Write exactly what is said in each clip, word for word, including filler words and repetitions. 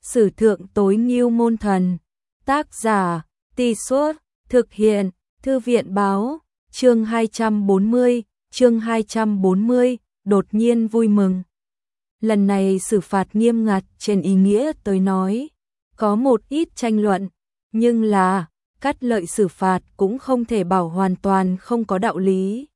Sử thượng tối ngưu môn thần. Tác giả, Tì Suốt, thực hiện, Thư viện báo, chương hai trăm bốn mươi, chương hai trăm bốn mươi, đột nhiên vui mừng. Lần này xử phạt nghiêm ngặt trên ý nghĩa tới nói, có một ít tranh luận, nhưng là, cắt lợi xử phạt cũng không thể bảo hoàn toàn không có đạo lý.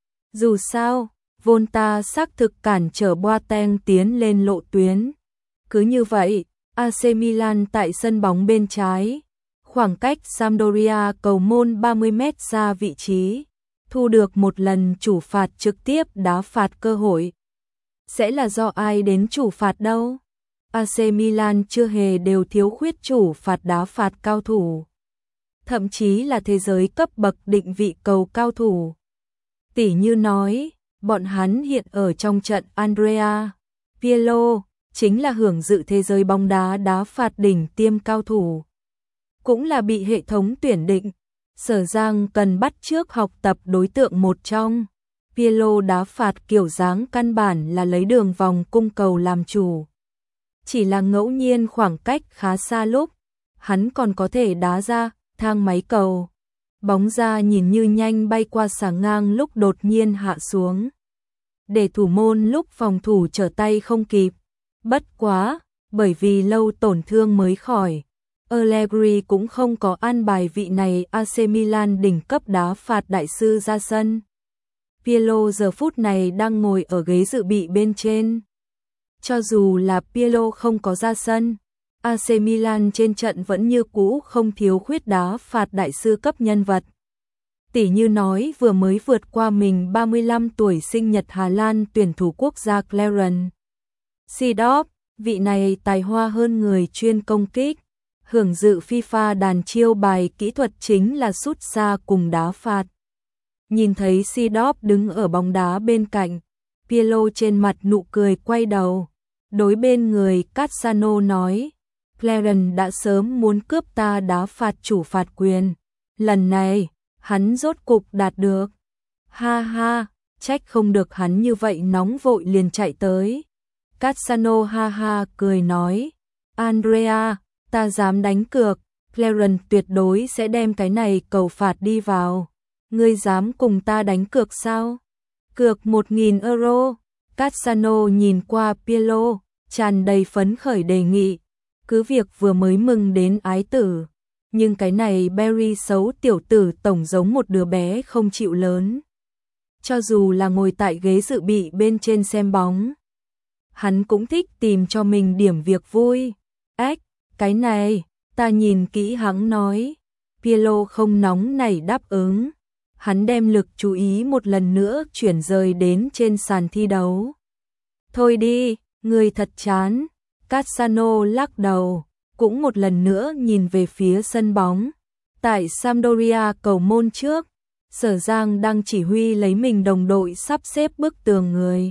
Dù sao, Volta xác thực cản trở Boateng tiến lên lộ tuyến. Cứ như vậy, a xê Milan tại sân bóng bên trái, khoảng cách Sampdoria cầu môn ba mươi mét xa vị trí, thu được một lần chủ phạt trực tiếp đá phạt cơ hội. Sẽ là do ai đến chủ phạt đâu? a xê Milan chưa hề đều thiếu khuyết chủ phạt đá phạt cao thủ. Thậm chí là thế giới cấp bậc định vị cầu cao thủ. Tỉ như nói, bọn hắn hiện ở trong trận Andrea Pirlo, chính là hưởng dự thế giới bóng đá đá phạt đỉnh tiêm cao thủ. Cũng là bị hệ thống tuyển định, Sở Giang cần bắt chước học tập đối tượng một trong. Pirlo đá phạt kiểu dáng căn bản là lấy đường vòng cung cầu làm chủ. Chỉ là ngẫu nhiên khoảng cách khá xa lúc, hắn còn có thể đá ra thang máy cầu. Bóng ra nhìn như nhanh bay qua xà ngang lúc đột nhiên hạ xuống. Để thủ môn lúc phòng thủ trở tay không kịp. Bất quá, bởi vì lâu tổn thương mới khỏi, Allegri cũng không có an bài vị này a xê Milan đỉnh cấp đá phạt đại sư ra sân. Pirlo giờ phút này đang ngồi ở ghế dự bị bên trên. Cho dù là Pirlo không có ra sân, a xê Milan trên trận vẫn như cũ không thiếu khuyết đá phạt đại sư cấp nhân vật. Tỉ như nói vừa mới vượt qua mình ba mươi lăm tuổi sinh nhật Hà Lan tuyển thủ quốc gia Clarence Seedorf, vị này tài hoa hơn người chuyên công kích, hưởng dự FIFA đàn chiêu bài kỹ thuật chính là sút xa cùng đá phạt. Nhìn thấy Seedorf đứng ở bóng đá bên cạnh, Pirlo trên mặt nụ cười quay đầu, đối bên người Cassano nói, Clarence đã sớm muốn cướp ta đá phạt chủ phạt quyền, lần này, hắn rốt cục đạt được. Ha ha, trách không được hắn như vậy nóng vội liền chạy tới. Cassano ha ha cười nói, Andrea, ta dám đánh cược, Clarence tuyệt đối sẽ đem cái này cầu phạt đi vào. Ngươi dám cùng ta đánh cược sao? Cược một nghìn euro. Cassano nhìn qua Pirlo, tràn đầy phấn khởi đề nghị. Cứ việc vừa mới mừng đến ái tử, nhưng cái này Barry xấu tiểu tử tổng giống một đứa bé không chịu lớn. Cho dù là ngồi tại ghế dự bị bên trên xem bóng, hắn cũng thích tìm cho mình điểm việc vui. Ách, cái này, ta nhìn kỹ hắn nói. Pirlo không nóng nảy đáp ứng. Hắn đem lực chú ý một lần nữa chuyển rời đến trên sàn thi đấu. Thôi đi, người thật chán. Cassano lắc đầu, cũng một lần nữa nhìn về phía sân bóng. Tại Sampdoria cầu môn trước, Sở Giang đang chỉ huy lấy mình đồng đội sắp xếp bức tường người.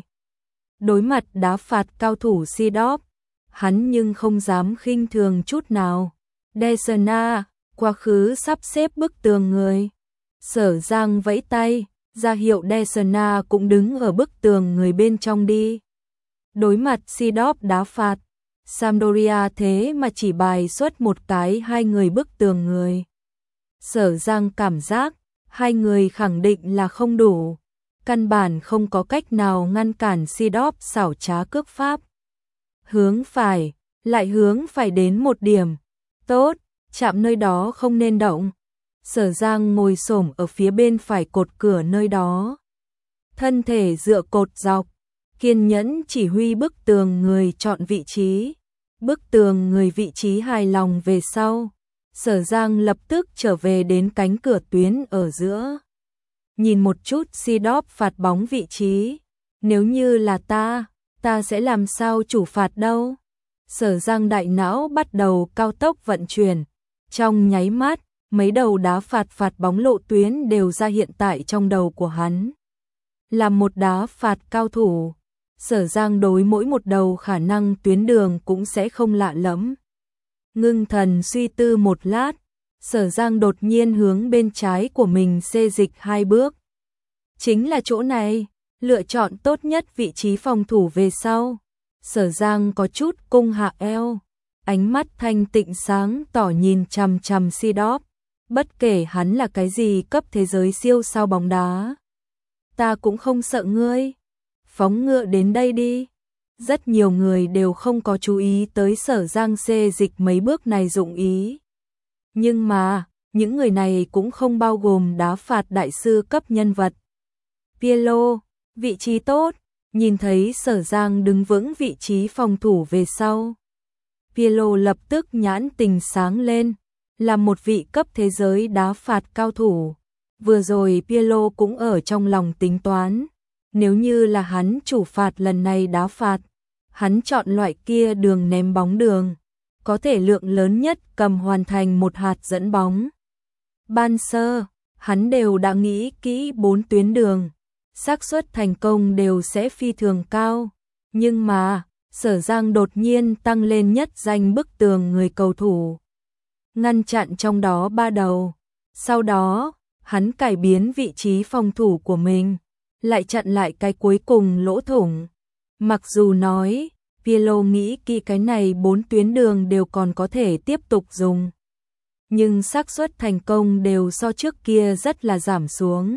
Đối mặt đá phạt cao thủ Seedorf, hắn nhưng không dám khinh thường chút nào. Desena, quá khứ sắp xếp bức tường người. Sở Giang vẫy tay, ra hiệu Desena cũng đứng ở bức tường người bên trong đi. Đối mặt Seedorf đá phạt, Sampdoria thế mà chỉ bài xuất một cái hai người bức tường người. Sở Giang cảm giác, hai người khẳng định là không đủ. Căn bản không có cách nào ngăn cản Seedorf xảo trá cước pháp. Hướng phải, lại hướng phải đến một điểm. Tốt, chạm nơi đó không nên động. Sở Giang ngồi xổm ở phía bên phải cột cửa nơi đó. Thân thể dựa cột dọc, kiên nhẫn chỉ huy bức tường người chọn vị trí. Bức tường người vị trí hài lòng về sau. Sở Giang lập tức trở về đến cánh cửa tuyến ở giữa. Nhìn một chút Seedorf phạt bóng vị trí. Nếu như là ta, ta sẽ làm sao chủ phạt đâu? Sở Giang đại não bắt đầu cao tốc vận chuyển. Trong nháy mắt, mấy đầu đá phạt phạt bóng lộ tuyến đều ra hiện tại trong đầu của hắn. Là một đá phạt cao thủ, Sở Giang đối mỗi một đầu khả năng tuyến đường cũng sẽ không lạ lẫm. Ngưng thần suy tư một lát, Sở Giang đột nhiên hướng bên trái của mình xê dịch hai bước. Chính là chỗ này, lựa chọn tốt nhất vị trí phòng thủ về sau. Sở Giang có chút cung hạ eo, ánh mắt thanh tịnh sáng tỏ nhìn chằm chằm Seedorf, bất kể hắn là cái gì cấp thế giới siêu sao bóng đá. Ta cũng không sợ ngươi, phóng ngựa đến đây đi. Rất nhiều người đều không có chú ý tới Sở Giang xê dịch mấy bước này dụng ý. Nhưng mà, những người này cũng không bao gồm đá phạt đại sư cấp nhân vật. Pirlo, vị trí tốt, nhìn thấy Sở Giang đứng vững vị trí phòng thủ về sau. Pirlo lập tức nhãn tình sáng lên, là một vị cấp thế giới đá phạt cao thủ. Vừa rồi Pirlo cũng ở trong lòng tính toán, nếu như là hắn chủ phạt lần này đá phạt, hắn chọn loại kia đường ném bóng đường, có thể lượng lớn nhất cầm hoàn thành một hạt dẫn bóng. Ban sơ, hắn đều đã nghĩ kỹ bốn tuyến đường, xác suất thành công đều sẽ phi thường cao, nhưng mà, Sở Giang đột nhiên tăng lên nhất danh bức tường người cầu thủ, ngăn chặn trong đó ba đầu. Sau đó, hắn cải biến vị trí phòng thủ của mình, lại chặn lại cái cuối cùng lỗ thủng. Mặc dù nói, Pirlo nghĩ kỹ cái này bốn tuyến đường đều còn có thể tiếp tục dùng, nhưng xác suất thành công đều so trước kia rất là giảm xuống.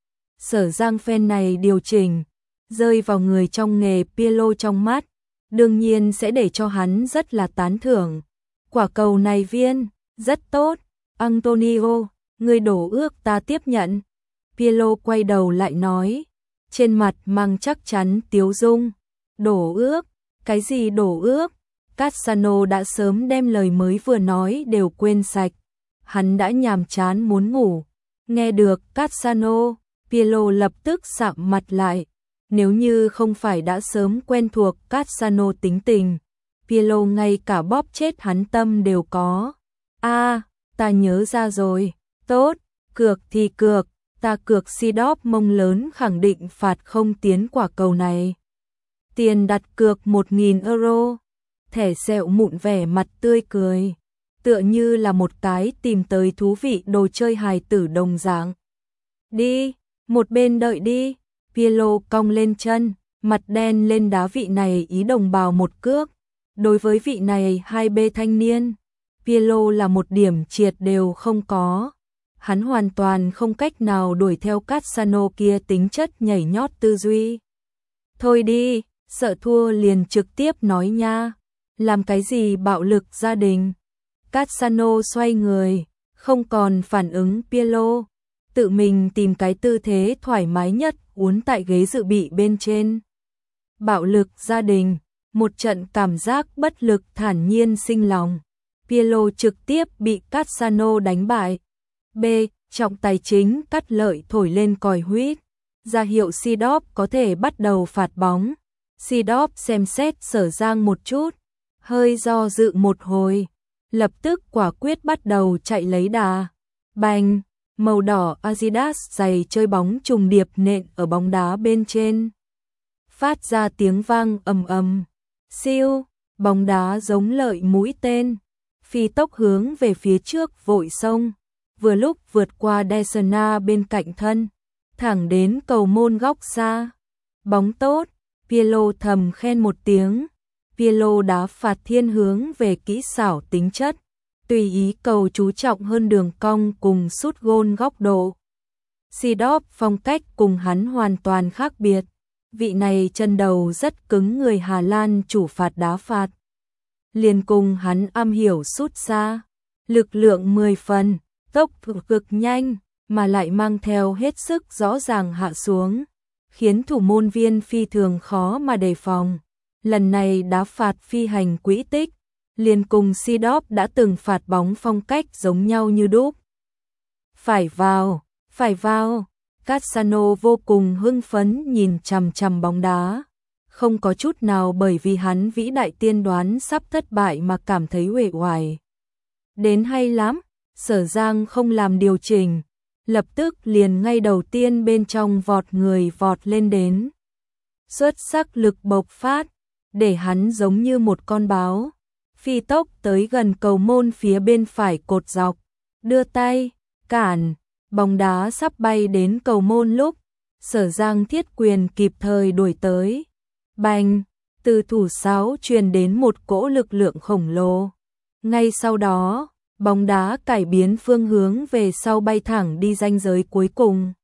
Sở Giang phen này điều chỉnh, rơi vào người trong nghề Pirlo trong mắt, đương nhiên sẽ để cho hắn rất là tán thưởng. Quả cầu này viên, rất tốt, Antonio, người đổ ước ta tiếp nhận. Pirlo quay đầu lại nói, trên mặt mang chắc chắn tiếu dung. Đổ ước, cái gì đổ ước? Cassano đã sớm đem lời mới vừa nói đều quên sạch. Hắn đã nhàm chán muốn ngủ. Nghe được Cassano, Pirlo lập tức sạm mặt lại. Nếu như không phải đã sớm quen thuộc Cassano tính tình, Pirlo ngay cả bóp chết hắn tâm đều có. A, à, ta nhớ ra rồi. Tốt, cược thì cược, ta cược Seedorf mông lớn khẳng định phạt không tiến quả cầu này. Tiền đặt cược một nghìn euro. Thẻ sẹo mụn vẻ mặt tươi cười, tựa như là một cái tìm tới thú vị đồ chơi hài tử đồng dạng. Đi, một bên đợi đi. Pirlo cong lên chân, mặt đen lên đá vị này ý đồng bào một cước. Đối với vị này hai bê thanh niên, Pirlo là một điểm triệt đều không có. Hắn hoàn toàn không cách nào đuổi theo Cassano kia tính chất nhảy nhót tư duy. Thôi đi, sợ thua liền trực tiếp nói nha. Làm cái gì bạo lực gia đình? Cassano xoay người, không còn phản ứng Pirlo, tự mình tìm cái tư thế thoải mái nhất uốn tại ghế dự bị bên trên. Bạo lực gia đình, một trận cảm giác bất lực thản nhiên sinh lòng. Pirlo trực tiếp bị Cassano đánh bại. B. Trọng tài chính cắt lợi thổi lên còi huýt, ra hiệu Seedorf có thể bắt đầu phạt bóng. Seedorf xem xét Sở Giang một chút, hơi do dự một hồi, lập tức quả quyết bắt đầu chạy lấy đà. Bành, màu đỏ Adidas giày chơi bóng trùng điệp nện ở bóng đá bên trên, phát ra tiếng vang ầm ầm. Siêu, bóng đá giống lợi mũi tên, phi tốc hướng về phía trước vội xông, vừa lúc vượt qua Desena bên cạnh thân, thẳng đến cầu môn góc xa. Bóng tốt, Pirlo thầm khen một tiếng. Pirlo đá phạt thiên hướng về kỹ xảo tính chất, tùy ý cầu chú trọng hơn đường cong cùng sút gôn góc độ. Seedorf phong cách cùng hắn hoàn toàn khác biệt. Vị này chân đầu rất cứng người Hà Lan chủ phạt đá phạt. Liền cùng hắn am hiểu sút xa, lực lượng mười phần, tốc độ cực nhanh, mà lại mang theo hết sức rõ ràng hạ xuống, khiến thủ môn viên phi thường khó mà đề phòng. Lần này đá phạt phi hành quỹ tích, liền cùng Seedorf đã từng phạt bóng phong cách giống nhau như đúc. Phải vào, phải vào. Cassano vô cùng hưng phấn nhìn chằm chằm bóng đá, không có chút nào bởi vì hắn vĩ đại tiên đoán sắp thất bại mà cảm thấy uể oải. Đến hay lắm, Sở Giang không làm điều chỉnh, lập tức liền ngay đầu tiên bên trong vọt người vọt lên đến. Xuất sắc lực bộc phát, để hắn giống như một con báo, phi tốc tới gần cầu môn phía bên phải cột dọc, đưa tay, cản. Bóng đá sắp bay đến cầu môn lúc, Sở Giang thiết quyền kịp thời đuổi tới. Bành, Từ thủ sáo truyền đến một cỗ lực lượng khổng lồ. Ngay sau đó, bóng đá cải biến phương hướng về sau bay thẳng đi ranh giới cuối cùng.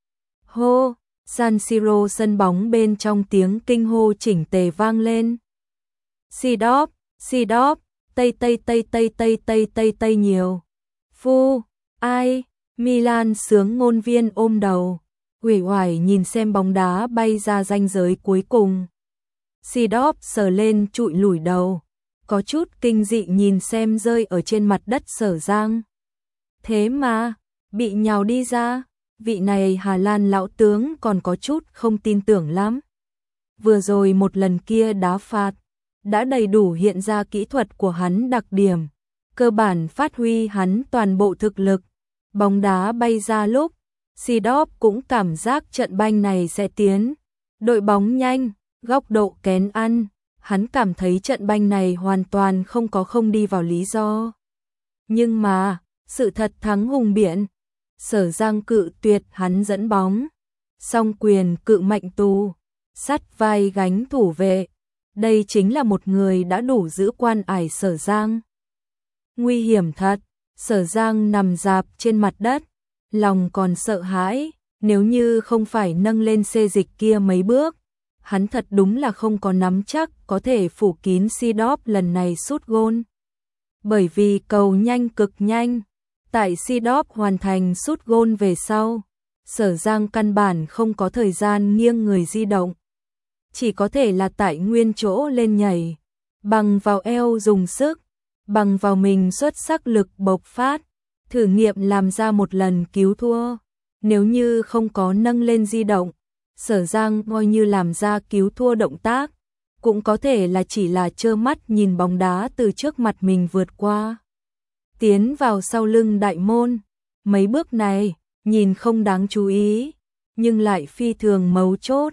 Hô, San Siro sân bóng bên trong tiếng kinh hô chỉnh tề vang lên. Sidorf, Sidorf, tây tây tây tây tây tây tây tây nhiều. Phu, ai, Milan sướng ngôn viên ôm đầu, uể oải nhìn xem bóng đá bay ra ranh giới cuối cùng. Sidorf sờ lên trụi lủi đầu, có chút kinh dị nhìn xem rơi ở trên mặt đất Sở Giang. Thế mà, bị nhào đi ra, vị này Hà Lan lão tướng còn có chút không tin tưởng lắm. Vừa rồi một lần kia đá phạt, đã đầy đủ hiện ra kỹ thuật của hắn đặc điểm, cơ bản phát huy hắn toàn bộ thực lực. Bóng đá bay ra lúc, Sidorf cũng cảm giác trận banh này sẽ tiến. Đội bóng nhanh, góc độ kén ăn, hắn cảm thấy trận banh này hoàn toàn không có không đi vào lý do. Nhưng mà, sự thật thắng hùng biện. Sở Giang cự tuyệt hắn dẫn bóng, song quyền cự mạnh tù, sắt vai gánh thủ vệ. Đây chính là một người đã đủ giữ quan ải Sở Giang. Nguy hiểm thật, Sở Giang nằm rạp trên mặt đất, lòng còn sợ hãi, nếu như không phải nâng lên xê dịch kia mấy bước, hắn thật đúng là không có nắm chắc có thể phủ kín Sidorf lần này sút gôn. Bởi vì cầu nhanh cực nhanh, tại Sidorf hoàn thành sút gôn về sau, Sở Giang căn bản không có thời gian nghiêng người di động. Chỉ có thể là tại nguyên chỗ lên nhảy, bằng vào eo dùng sức, bằng vào mình xuất sắc lực bộc phát, thử nghiệm làm ra một lần cứu thua. Nếu như không có nâng lên di động, Sở Giang coi như làm ra cứu thua động tác, cũng có thể là chỉ là trơ mắt nhìn bóng đá từ trước mặt mình vượt qua, tiến vào sau lưng đại môn. Mấy bước này, nhìn không đáng chú ý, nhưng lại phi thường mấu chốt.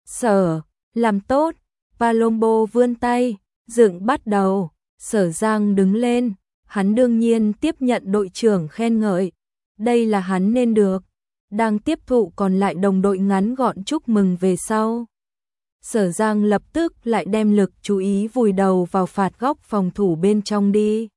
Sở, làm tốt, Palombo vươn tay, dựng bắt đầu, Sở Giang đứng lên, hắn đương nhiên tiếp nhận đội trưởng khen ngợi, đây là hắn nên được. Đang tiếp thụ còn lại đồng đội ngắn gọn chúc mừng về sau. Sở Giang lập tức lại đem lực chú ý vùi đầu vào phạt góc phòng thủ bên trong đi.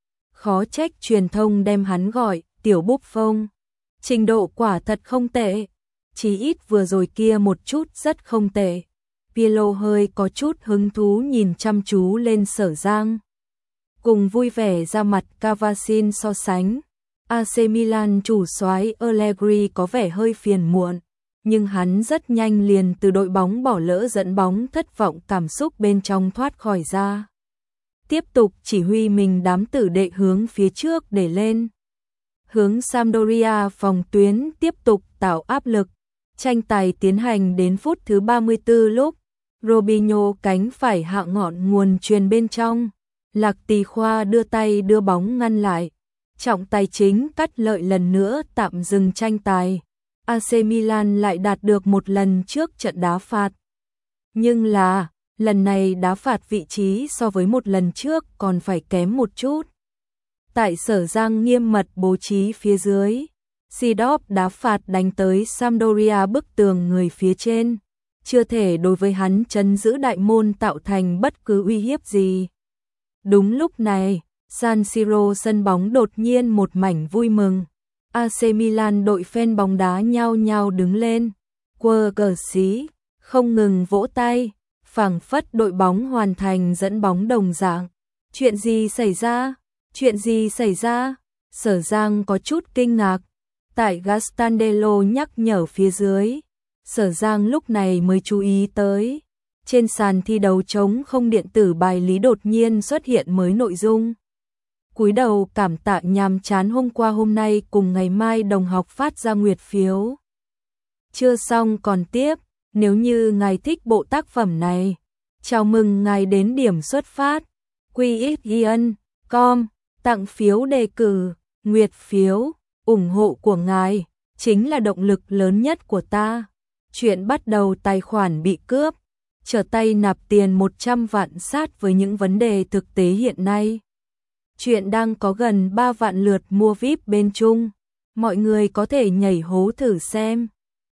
Khó trách truyền thông đem hắn gọi tiểu búp phông. Trình độ quả thật không tệ, chỉ ít vừa rồi kia một chút rất không tệ. Pirlo hơi có chút hứng thú nhìn chăm chú lên Sở Giang, cùng vui vẻ ra mặt Cavasin so sánh. a xê Milan chủ soái Allegri có vẻ hơi phiền muộn, nhưng hắn rất nhanh liền từ đội bóng bỏ lỡ dẫn bóng thất vọng cảm xúc bên trong thoát khỏi ra. Tiếp tục chỉ huy mình đám tử đệ hướng phía trước để lên. Hướng Sampdoria phòng tuyến tiếp tục tạo áp lực. Tranh tài tiến hành đến phút thứ ba mươi tư lúc, Robinho cánh phải hạ ngọn nguồn truyền bên trong. Lạc Tì Khoa đưa tay đưa bóng ngăn lại. Trọng tài chính cắt lợi lần nữa tạm dừng tranh tài. a xê Milan lại đạt được một lần trước trận đá phạt. Nhưng là, lần này đá phạt vị trí so với một lần trước còn phải kém một chút. Tại Sở Giang nghiêm mật bố trí phía dưới, Sidorf đá phạt đánh tới Sampdoria bức tường người phía trên, chưa thể đối với hắn trấn giữ đại môn tạo thành bất cứ uy hiếp gì. Đúng lúc này, San Siro sân bóng đột nhiên một mảnh vui mừng. a xê Milan đội fan bóng đá nhao nhao đứng lên, quơ cờ xí, không ngừng vỗ tay, phảng phất đội bóng hoàn thành dẫn bóng đồng dạng. Chuyện gì xảy ra? Chuyện gì xảy ra? Sở Giang có chút kinh ngạc. Tại Gastandello nhắc nhở phía dưới, Sở Giang lúc này mới chú ý tới. Trên sàn thi đấu trống không điện tử bài lý đột nhiên xuất hiện mới nội dung. Cúi đầu cảm tạ nhàm chán hôm qua hôm nay cùng ngày mai đồng học phát ra nguyệt phiếu. Chưa xong còn tiếp, nếu như ngài thích bộ tác phẩm này, chào mừng ngài đến điểm xuất phát. quy ích ion chấm com, tặng phiếu đề cử, nguyệt phiếu, ủng hộ của ngài, chính là động lực lớn nhất của ta. Chuyện bắt đầu tài khoản bị cướp, trở tay nạp tiền một trăm vạn sát với những vấn đề thực tế hiện nay. Chuyện đang có gần ba vạn lượt mua vi ai pi bên Trung, mọi người có thể nhảy hố thử xem.